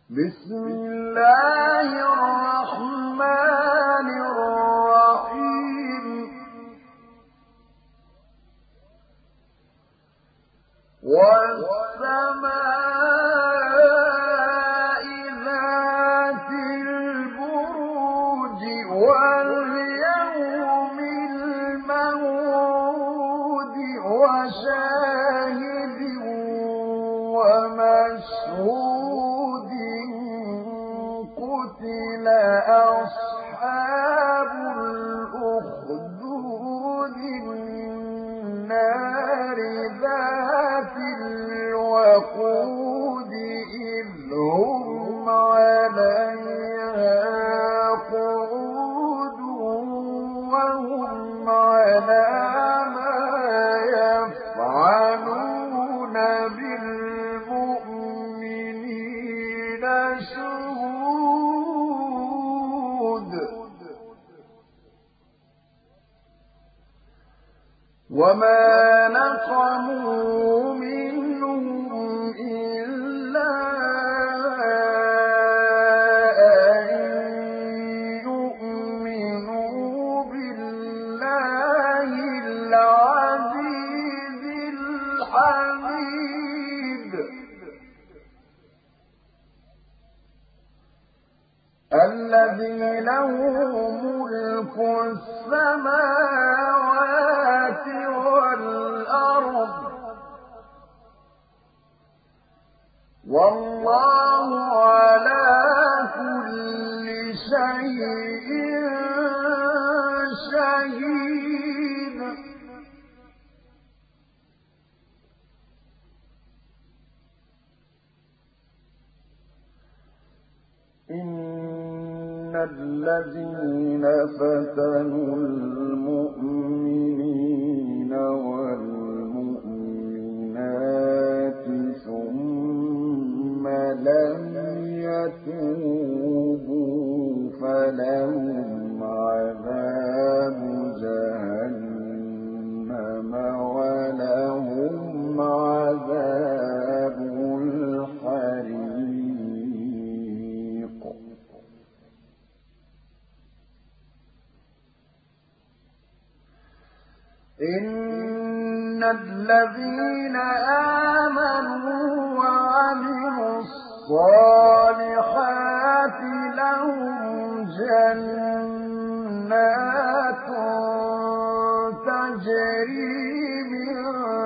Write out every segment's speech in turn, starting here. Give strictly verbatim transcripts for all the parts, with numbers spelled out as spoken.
بسم الله الرحمن الرحيم والسماء ذات البروج واليوم الموعود وشاهد ومشهود قتل أصحاب الأخدود النار ذات الوقود إذ هم عليها قعود وهم على ما يفعلون بالمؤمنين شهود وما نقموا منهم إلا أن يؤمنوا بالله العزيز الحميد الذي له ملك السماوات والأرض والله على كل شيء شهيد إن الذين فتنوا المؤمنين والمؤمنات ثم لم يتوبوا فلهم عذاب جهنم ولهم عذاب الحريق إن الذين آمنوا وعملوا الصالحات لهم جنات تجري من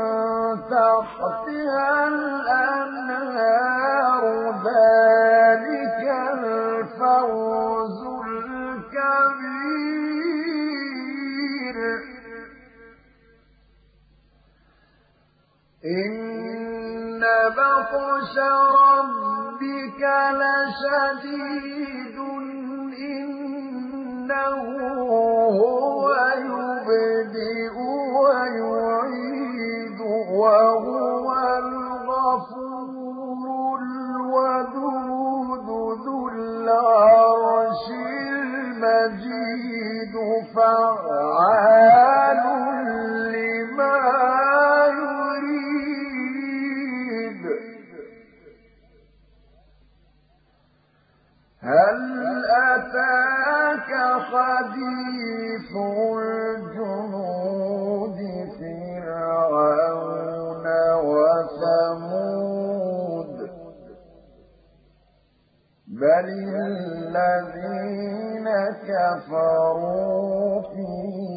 تحتها الأنهار ذلك الفوز الكبير إن بطش ربك لشديد إنه هو يبدئ ويعيد وهو الغفور الودود ذو العرش المجيد فعال لما هل أتاك حديث الجنود فرعون وثمود بل الذين كفروا في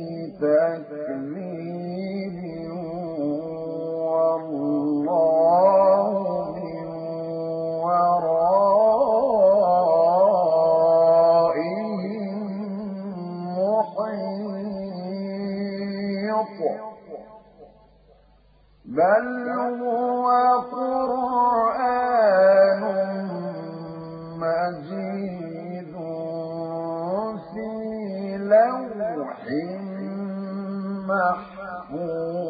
تكذيب والله من ورائهم محيط بل هو قرآن مجيد في لوح محفوظ